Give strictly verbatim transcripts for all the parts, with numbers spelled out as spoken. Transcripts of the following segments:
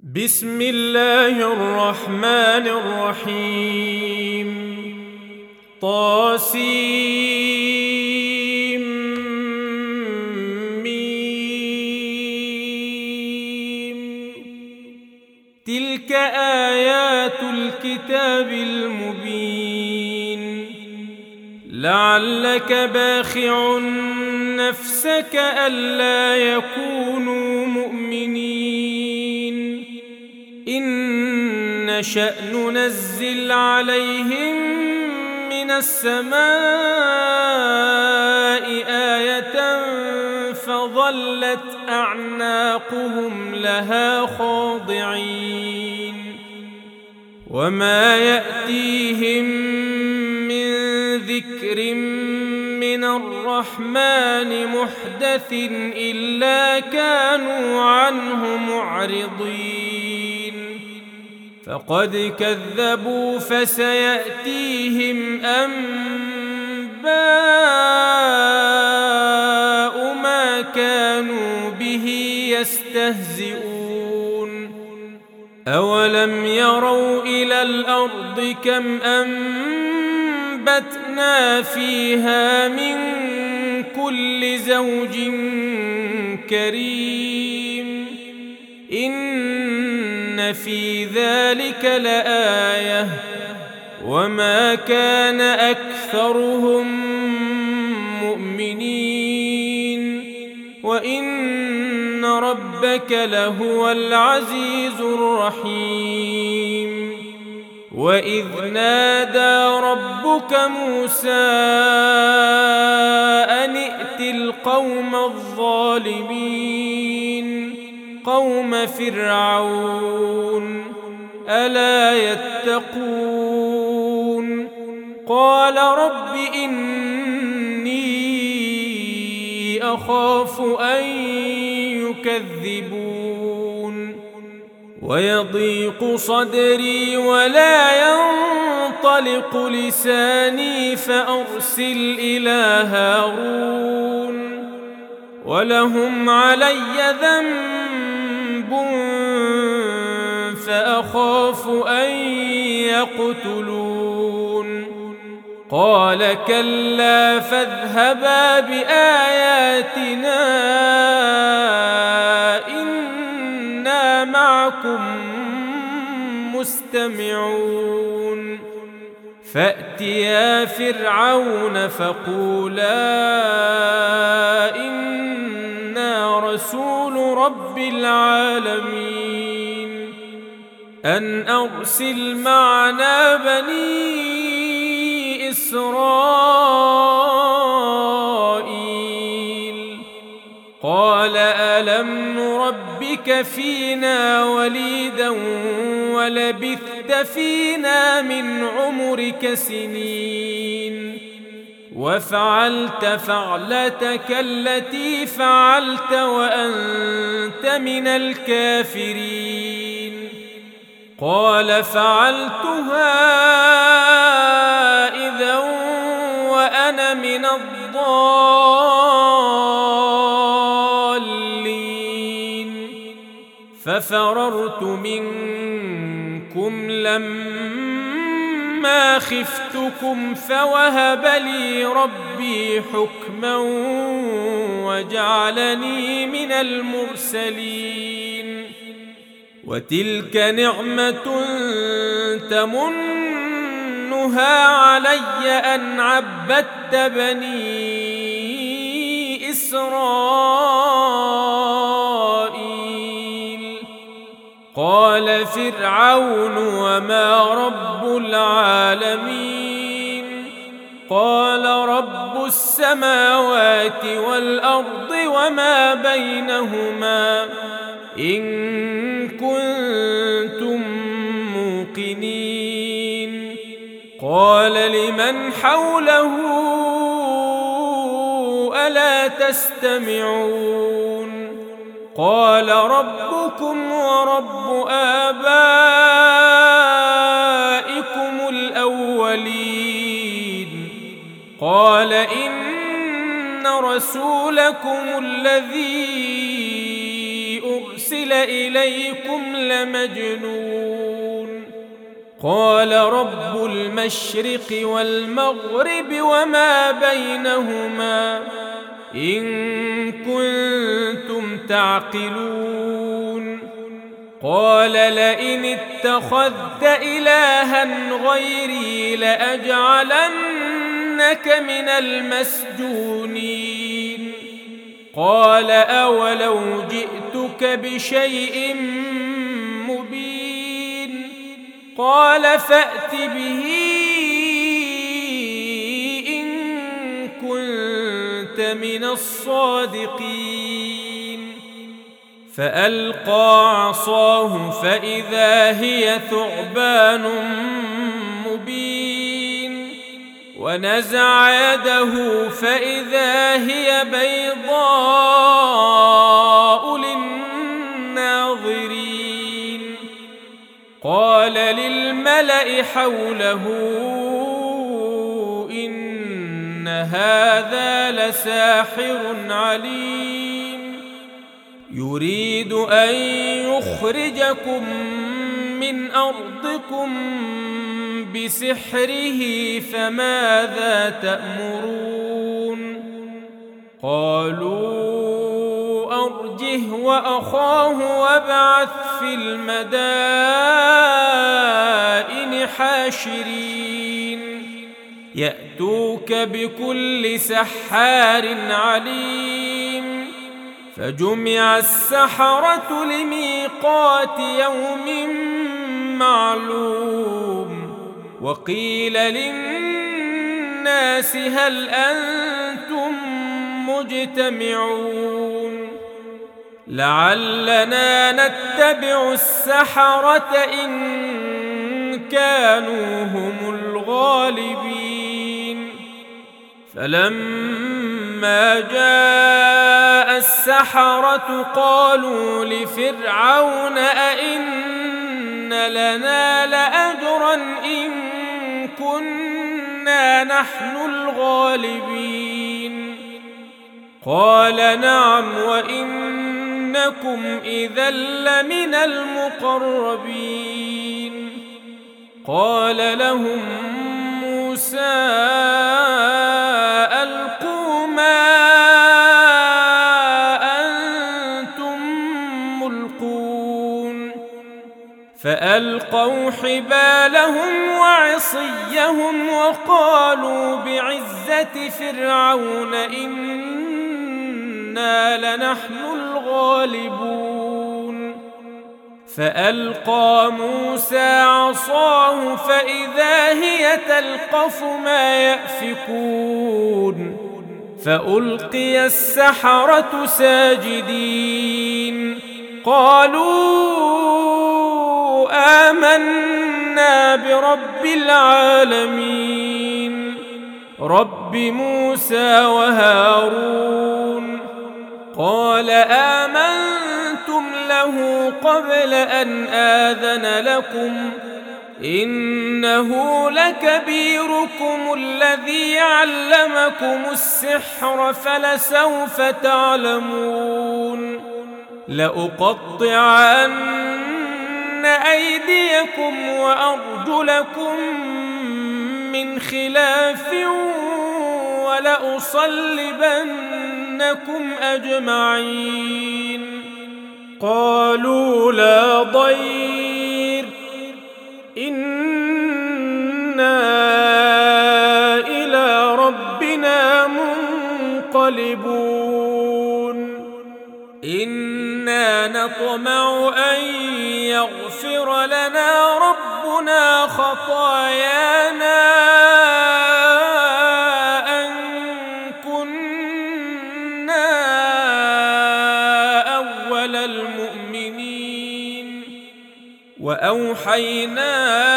بسم الله الرحمن الرحيم طاسيم ميم تلك آيات الكتاب المبين لعلك باخع نفسك ألا يكونوا مؤمنين إن نشأ ننزل عليهم من السماء آية فظلت أعناقهم لها خاضعين وما يأتيهم من ذكر من الرحمن محدث إلا كانوا عنه معرضين فقد كذبوا فسيأتيهم أنباء ما كانوا به يستهزئون أولم يروا إلى الأرض كم أنبتنا فيها من كل زوج كريم إن في ذلك لآية وما كان أكثرهم مؤمنين وإن ربك لهو العزيز الرحيم وإذ نادى ربك موسى أن ائت القوم الظالمين قوم فرعون ألا يتقون قال رب إني أخاف أن يكذبون ويضيق صدري ولا ينطلق لساني فأرسل إلى هارون ولهم علي ذنب فأخاف أن يقتلون قال كلا فاذهبا بآياتنا إنا معكم مستمعون فأتيا فرعون فقولا إنا رسول رب العالمين أن أرسل معنا بني إسرائيل قال ألم نربك فينا وليدا ولبثت فينا من عمرك سنين وفعلت فعلتك التي فعلت وأنت من الكافرين قال فعلتها إذا وأنا من الضالين ففررت منكم لما خفتكم فوهب لي ربي حكما وجعلني من المرسلين وتلك نعمة تمنها علي أن عبدت بني إسرائيل قال فرعون وما رب العالمين قال رب السماوات والأرض وما بينهما إن كنتم موقنين قال لمن حوله ألا تستمعون قال ربكم ورب آبائكم الأولين قال إن رسولكم الذي أرسل أرسل إليكم لمجنون قال رب المشرق والمغرب وما بينهما إن كنتم تعقلون قال لئن اتخذت إلها غيري لأجعلنك من المسجونين قال أولو جئتك بشيء مبين قال فأت به إن كنت من الصادقين فألقى عصاه فإذا هي ثعبان مبين ونزع يده فإذا هي بيضاء للناظرين قال للملأ حوله إن هذا لساحر عليم يريد أن يخرجكم من أرضكم بسحره فماذا تأمرون قالوا أرجه وأخاه وابعث في المدائن حاشرين يأتوك بكل سحار عليم فجمع السحرة لميقات يوم معلوم وقيل للناس هل أنتم مجتمعون لعلنا نتبع السحرة إن كانوا هم الغالبين فلما جاء السحرة قالوا لفرعون أئن لنا لأجرا إن كنا نحن الغالبين قال نعم وإنكم إذا لمن المقربين قال لهم موسى ألقوا ما أنتم ملقون فألقوا حبالهم وعصيهم وقالوا بعزة فرعون إنا لنحن الغالبون فألقى موسى عصاه فإذا هي تلقف ما يأفكون فألقي السحرة ساجدين قالوا آمنا برب العالمين رب موسى وهارون قال آمنتم له قبل أن آذن لكم إنه لكبيركم الذي علمكم السحر فلسوف تعلمون لأقطعن أيديكم وأرجلكم من خلاف ولأصلبنكم أجمعين قالوا لا ضير إنا إلى ربنا منقلبون إنا نطمع أن يغفر لنا ربنا خطايانا أن كنا أول المؤمنين وأوحينا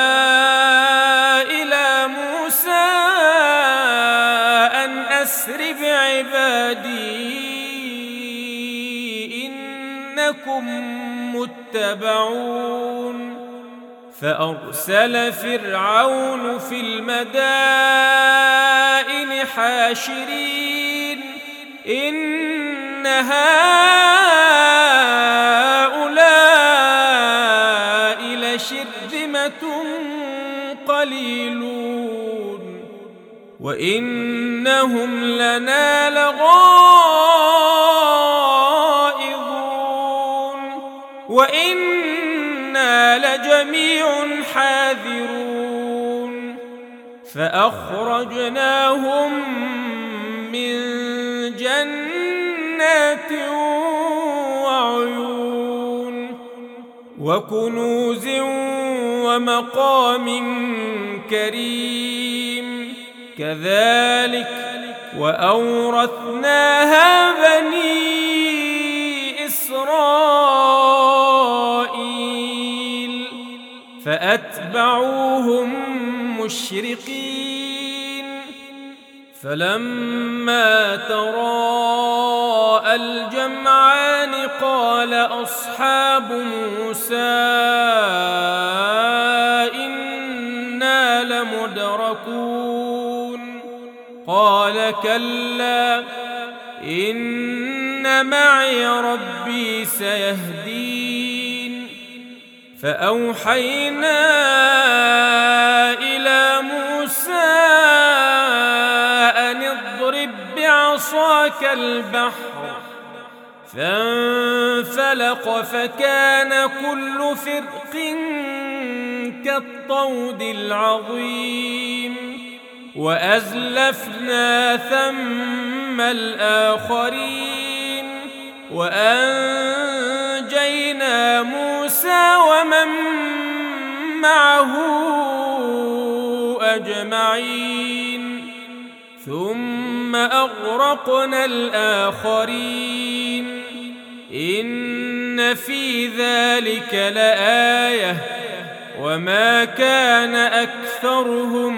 إلى موسى أن أسر بعبادي إنكم متبعون فأرسل فرعون في المدائن حاشرين إن هؤلاء وشحنة قليلون وإنهم لنا لغائظون وإنا لجميع حاذرون فأخرجناهم من جنات وعيون وكنوز ومقام كريم كذلك وأورثناها بني إسرائيل فأتبعوهم مشرقين فلما تراءى الجمعان قال أصحاب موسى إنا لمدركون قال كلا إن معي ربي سيهدين فأوحينا إلى موسى أن اضرب بعصاك البحر فانفلق فكان كل فرق كالطود العظيم وأزلفنا ثم الآخرين وأنجينا موسى ومن معه أجمعين ثم أغرقنا الآخرين إن في ذلك لآية وما كان أكثرهم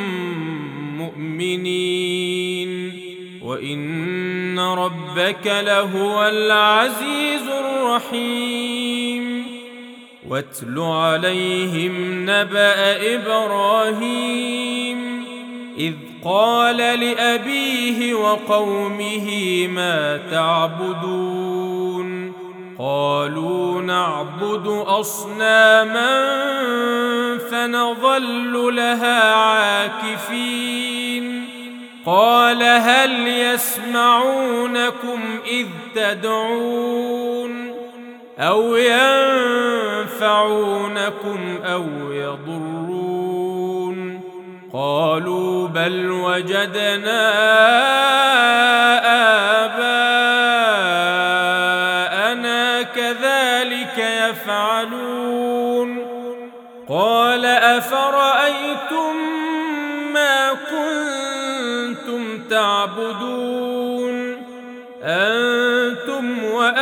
مؤمنين وإن ربك لهو العزيز الرحيم واتل عليهم نبأ إبراهيم إذ قال لأبيه وقومه ما تعبدون قالوا نعبد أصناما فنظل لها عاكفين قال هل يسمعونكم إذ تدعون أو ينفعونكم أو يضرون قالوا بل وجدنا آباءنا كذلك يفعلون قال أفرأيتم ما كنتم تعبدون أنتم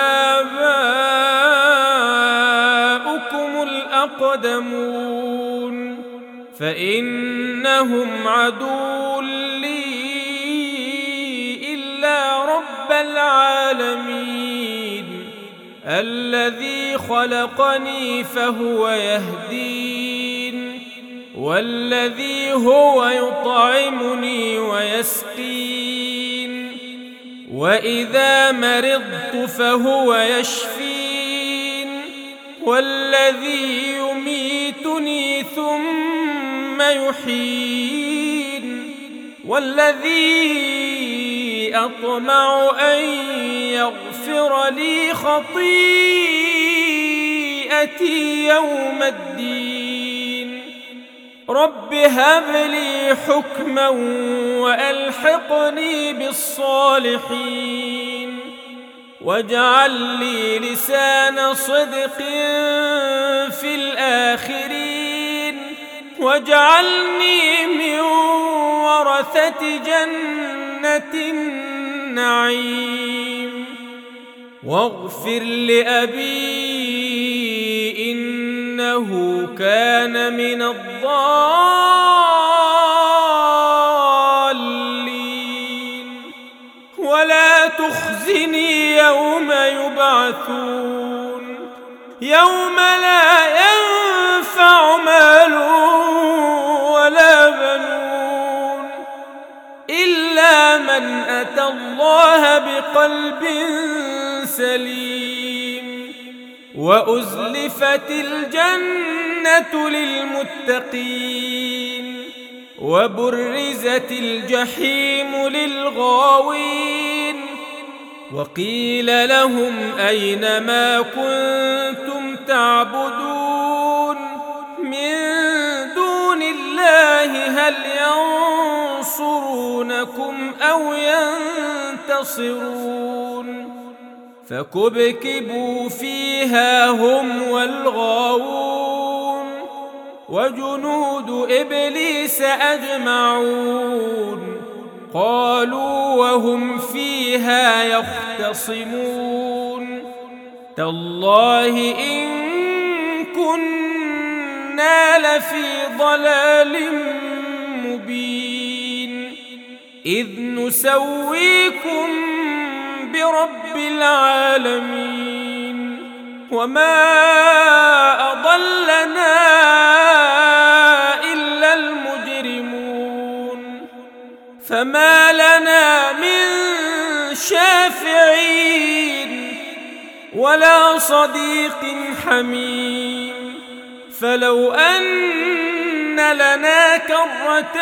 وآباؤكم الأقدمون فإنهم عدو لي إلا رب العالمين الذي خلقني فهو يهدين والذي هو يطعمني ويسقين وإذا مرضت فهو يشفين والذي يميتني ثم يحيين والذي أطمع أن يغفر لي خطيئتي يوم الدين رب هب لي حكما وألحقني بالصالحين واجعل لي لسان صدق في الآخرين واجعلني من ورثة جنة النعيم واغفر لأبي إنه كان من الضالين ولا تخزني يوم يبعثون يوم لا ينفع مال ولا بنون إلا من أتى الله بقلب سليم وأزلفت الجنة الجنة للمتقين وبرزت الجحيم للغاوين وقيل لهم أين ما كنتم تعبدون من دون الله هل ينصرونكم أو ينتصرون فكبكبوا فيها هم والغاوون وجنود إبليس أجمعون قالوا وهم فيها يختصمون تالله إن كنا لفي ضلال مبين إذ نسويكم برب العالمين وما أضلنا إلا المجرمون فما لنا من شافعين ولا صديق حميم فلو أن لنا كرة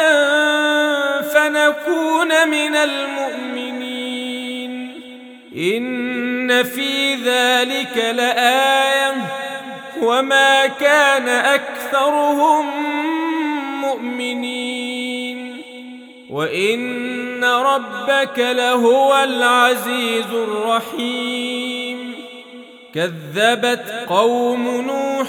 فنكون من المؤمنين إن في ذلك لآية وما كان أكثرهم مؤمنين وإن ربك لهو العزيز الرحيم كذبت قوم نوح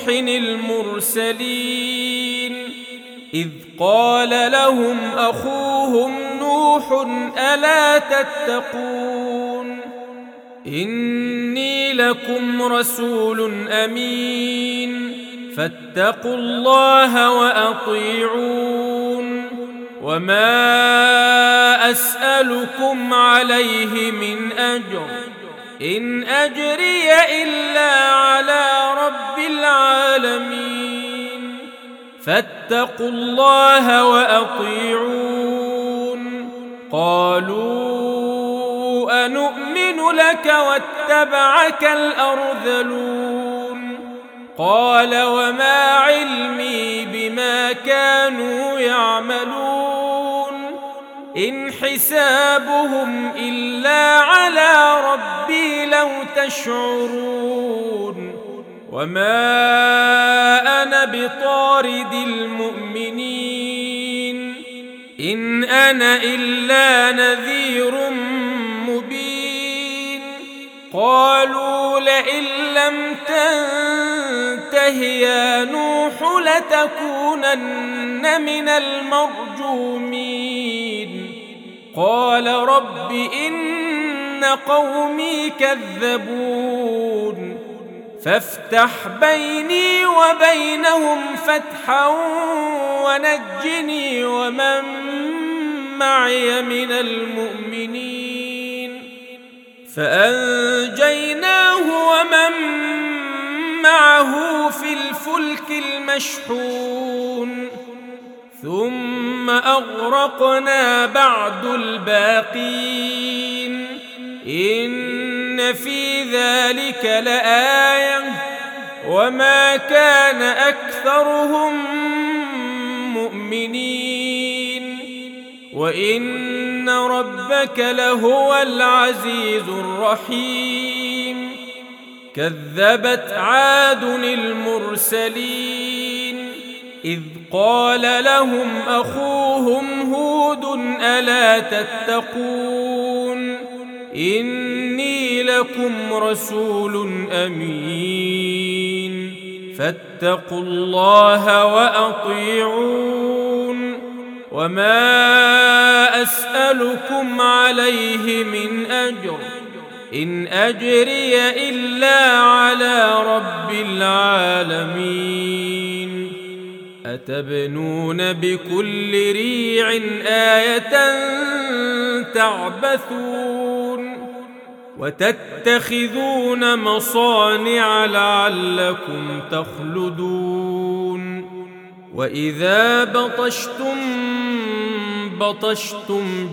المرسلين إذ قال لهم أخوهم نوح ألا تتقون إني لكم رسول أمين فاتقوا الله وأطيعون وما أسألكم عليه من أجر إن أجري إلا على رب العالمين فاتقوا الله وأطيعون قالوا أنؤمن لك واتبعك الأرذلون قال وما علمي بما كانوا يعملون إن حسابهم إلا على ربي لو تشعرون وما أنا بطارد المؤمنين إن أنا إلا نذير مبين قالوا لئن لم تنته يا نوح لتكونن من المرجومين قال رب إن قومي كذبون فافتح بيني وبينهم فتحا ونجني ومن معي من المؤمنين فأنجيناه ومن معه في الفلك المشحون ثم أغرقنا بعد الباقين إن في ذلك لآية وما كان أكثرهم مؤمنين وإن ربك لهو العزيز الرحيم كذبت عاد المرسلين إذ قال لهم أخوهم هود ألا تتقون إني لكم رسول أمين فاتقوا الله وأطيعون وما أسألكم عليه من أجر إن أجري إلا على رب العالمين أتبنون بكل ريع آية تعبثون وتتخذون مصانع لعلكم تخلدون وإذا بطشتم بطشتم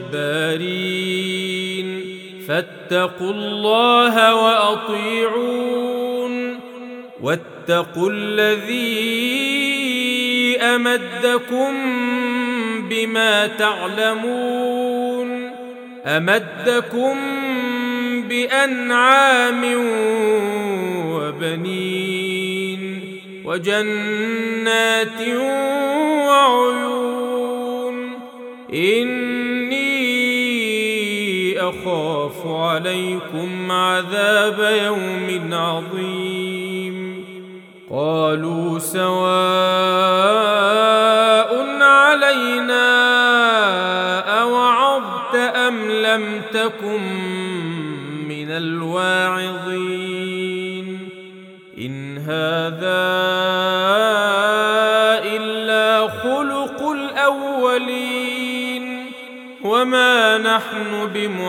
جبارين فاتقوا الله وأطيعون فاتقوا الذي أمدكم بما تعلمون أمدكم بأنعام وبنين وجنات وعيون إني أخاف عليكم عذاب يوم عظيم قالوا سواء علينا أوعظت أم لم تكن من الواعظين إن هذا إلا خلق الأولين وما نحن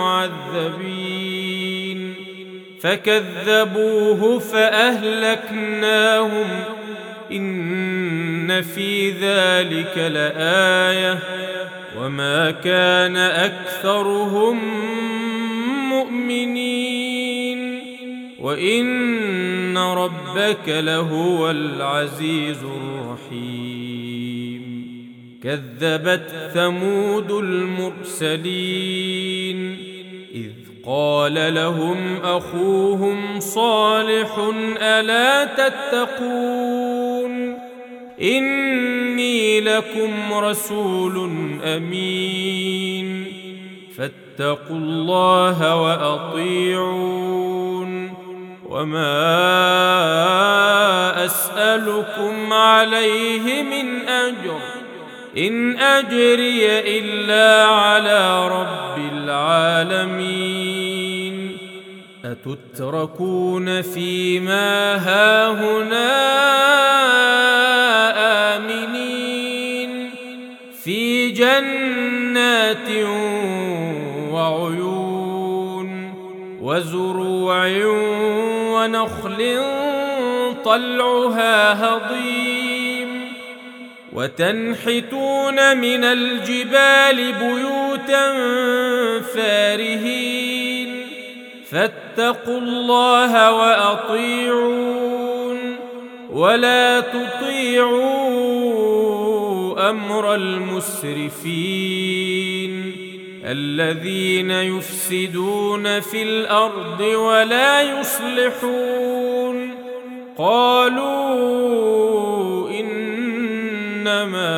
بمعذبين فكذبوه فأهلكناهم إن في ذلك لآية وما كان أكثرهم مؤمنين وإن ربك لهو العزيز الرحيم كذبت ثمود المرسلين إذ قال لهم أخوهم صالح ألا تتقون إني لكم رسول أمين فاتقوا الله وأطيعون وما أسألكم عليه من أجر إن أجري إلا على رب العالمين أتتركون فيما هاهنا آمنين في جنات وعيون وزروع ونخل طلعها هضيم وتنحتون من الجبال بيوتا فارهين فاتقوا الله وأطيعون ولا تطيعوا أمر المسرفين الذين يفسدون في الأرض ولا يصلحون قالوا إنما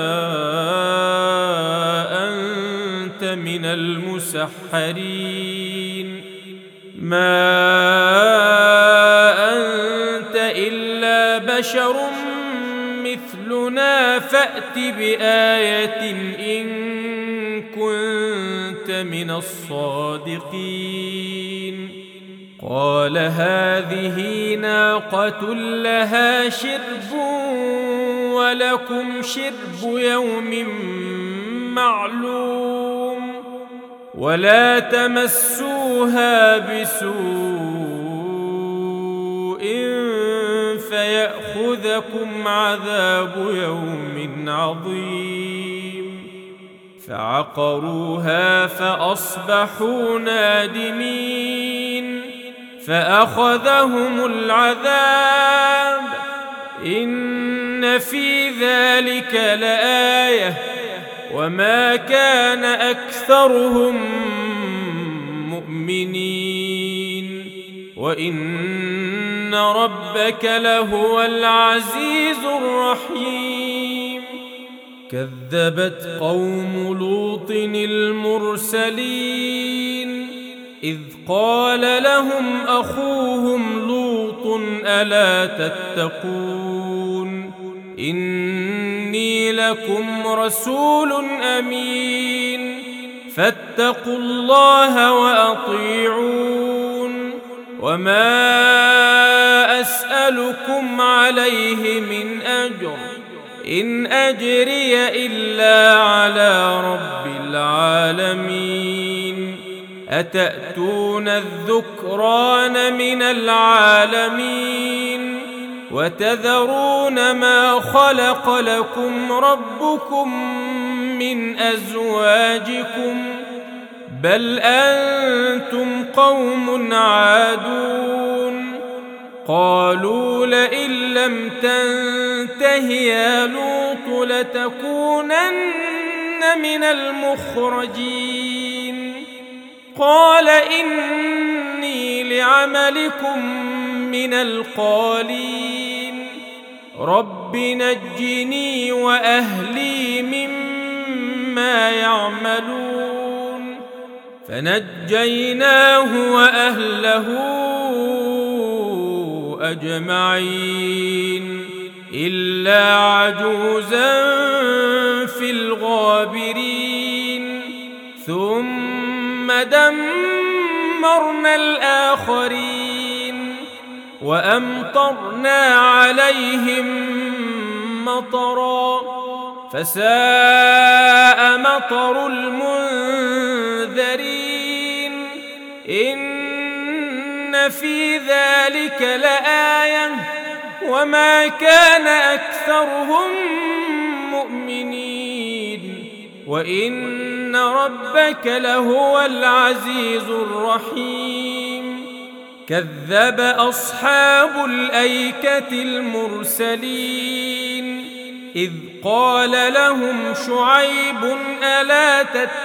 أنت من المسحرين ما أنت إلا بشر مثلنا فأت بآية إن كنت من الصادقين قال هذه ناقة لها شرب ولكم شرب يوم معلوم ولا تمسوها بسوء فيأخذكم عذاب يوم عظيم فعقروها فأصبحوا نادمين فأخذهم العذاب إن في ذلك لآية وما كان أكثرهم مؤمنين وإن ربك لهو العزيز الرحيم كذبت قوم لوط المرسلين إذ قال لهم أخوهم لوط ألا تتقون إني لكم رسول أمين فاتقوا الله وأطيعون وما أسألكم عليه من أجر إن أجري إلا على رب العالمين أتأتون الذكران من العالمين وتذرون ما خلق لكم ربكم من أزواجكم بل أنتم قوم عادون قالوا لئن لم تنته يا لوط لتكونن من المخرجين قال إني لعملكم من القالين رب نجني وأهلي مما يعملون فنجيناه وأهله أجمعين إلا عجوزا في الغابرين ثم دمرنا الآخرين وأمطرنا عليهم مطرا فساء مطر المنذرين إن في ذلك لآية وما كان أكثرهم مؤمنين وإن ربك لهو العزيز الرحيم كذب أصحاب الأيكة المرسلين إذ قال لهم شعيب ألا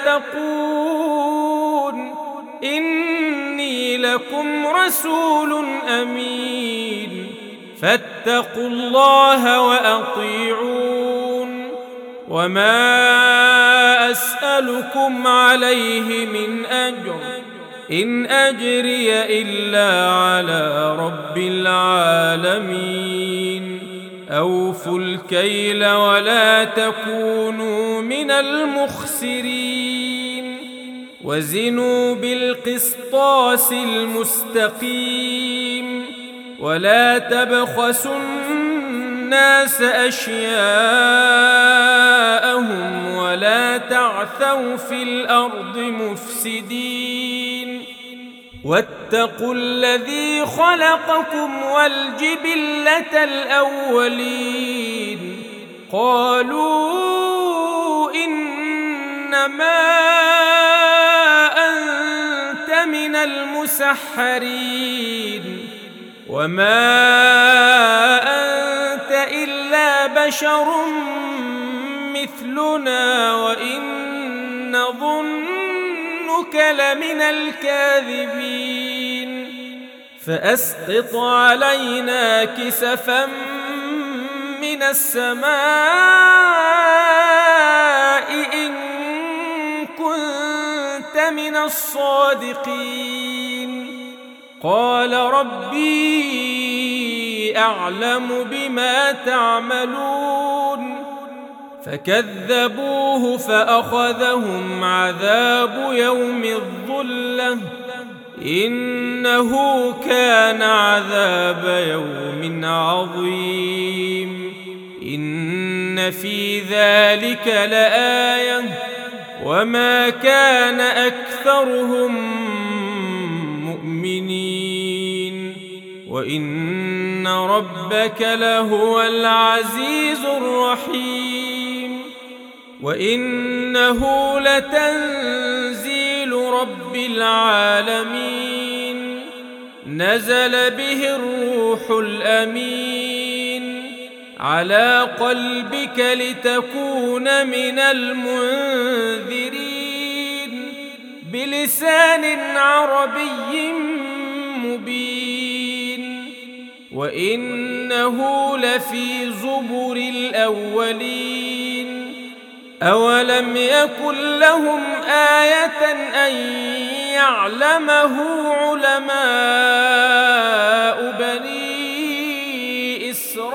تتقون إني لكم رسول أمين فاتقوا الله وأطيعون وما أسألكم عليه من أجر إن أجري إلا على رب العالمين أوفوا الكيل ولا تكونوا من المخسرين وزنوا بالقسطاس المستقيم ولا تبخسوا الناس أشياءهم ولا تعثوا في الأرض مفسدين واتقوا الذي خلقكم والجبلة الأولين قالوا إنما أنت من المسحرين وما أنت إلا بشر مثلنا وإن نظنك لمن الكاذبين فأسقط علينا كسفا من السماء إن كنت من الصادقين قال ربي أعلم بما تعملون فكذبوه فأخذهم عذاب يوم الظلة إنه كان عذاب يوم عظيم إن في ذلك لآية وما كان أكثرهم مؤمنين وإن ربك لهو العزيز الرحيم وإنه لتنزيل رب العالمين نزل به الروح الأمين على قلبك لتكون من المنذرين بلسان عربي مبين وإنه لفي زبر الأولين أولم يكن لهم آية أن يعلمه علماء بني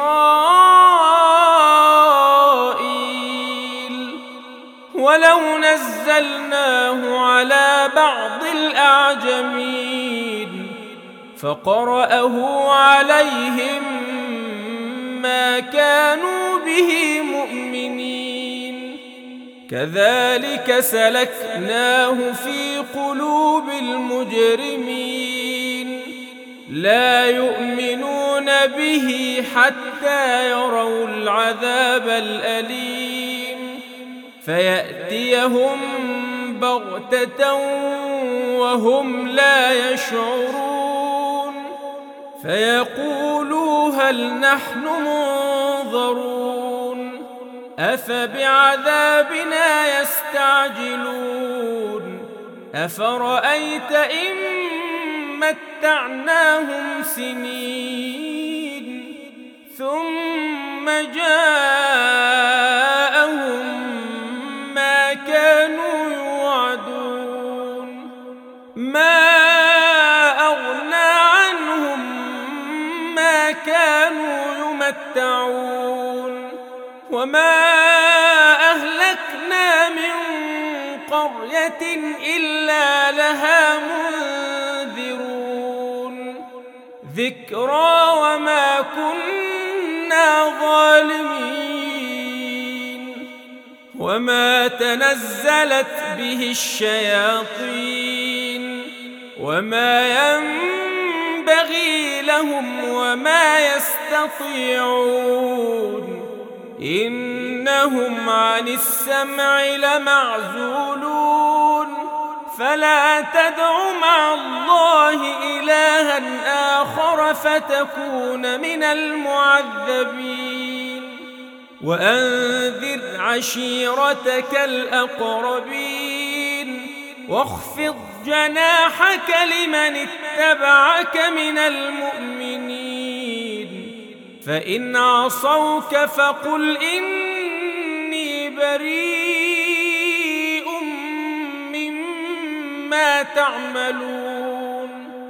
إسرائيل ولو نزلناه على بعض الأعجمين فقرأه عليهم ما كانوا به مؤمنين كذلك سلكناه في قلوب المجرمين لا يؤمنون به حتى يروا العذاب الأليم فيأتيهم بغتة وهم لا يشعرون فيقولوا هل نحن منظرون أفبعذابنا يستعجلون أفرأيت إن متعناهم سنين ثم جاءهم ما كانوا يوعدون ما أغنى عنهم ما كانوا يمتعون وما أهلكنا من قرية إلا لها منذرون ذكرى وما كنا ظالمين وما تنزلت به الشياطين وما ينبغي لهم وما يستطيعون إنهم عن السمع لمعزولون فلا تدع مع الله إلها آخر فتكون من المعذبين وأنذر عشيرتك الأقربين واخفض جناحك لمن اتبعك من المؤمنين فإن عصوك فقل إني بريء مما تعملون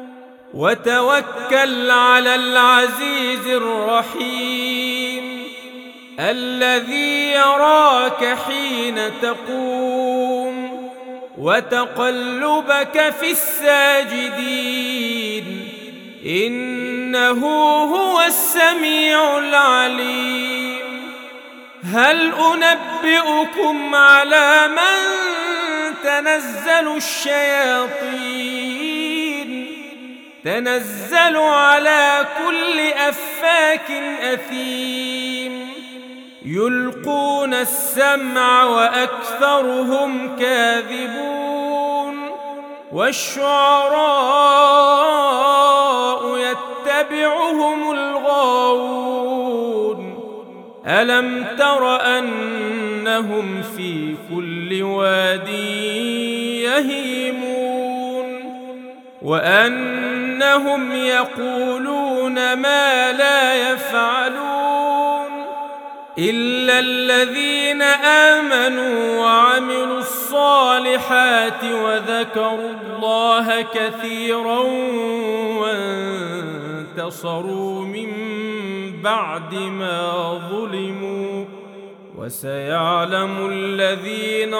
وتوكل على العزيز الرحيم الذي يراك حين تقوم وتقلبك في الساجدين إنه هو السميع العليم هل أنبئكم على من تنزل الشياطين تنزل على كل أفاك أثيم يلقون السمع وأكثرهم كاذبون والشعراء يتبعهم الغاوون ألم تر أنهم في كل واد يهيمون وأنهم يقولون ما لا يفعلون إلا الذين آمنوا وعملوا الصالحات وذكروا الله كثيرا وانتصروا من بعد ما ظلموا وسيعلم الذين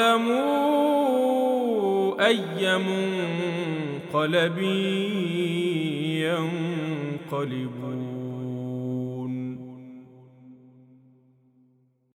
ظلموا أي منقلب ينقلبون.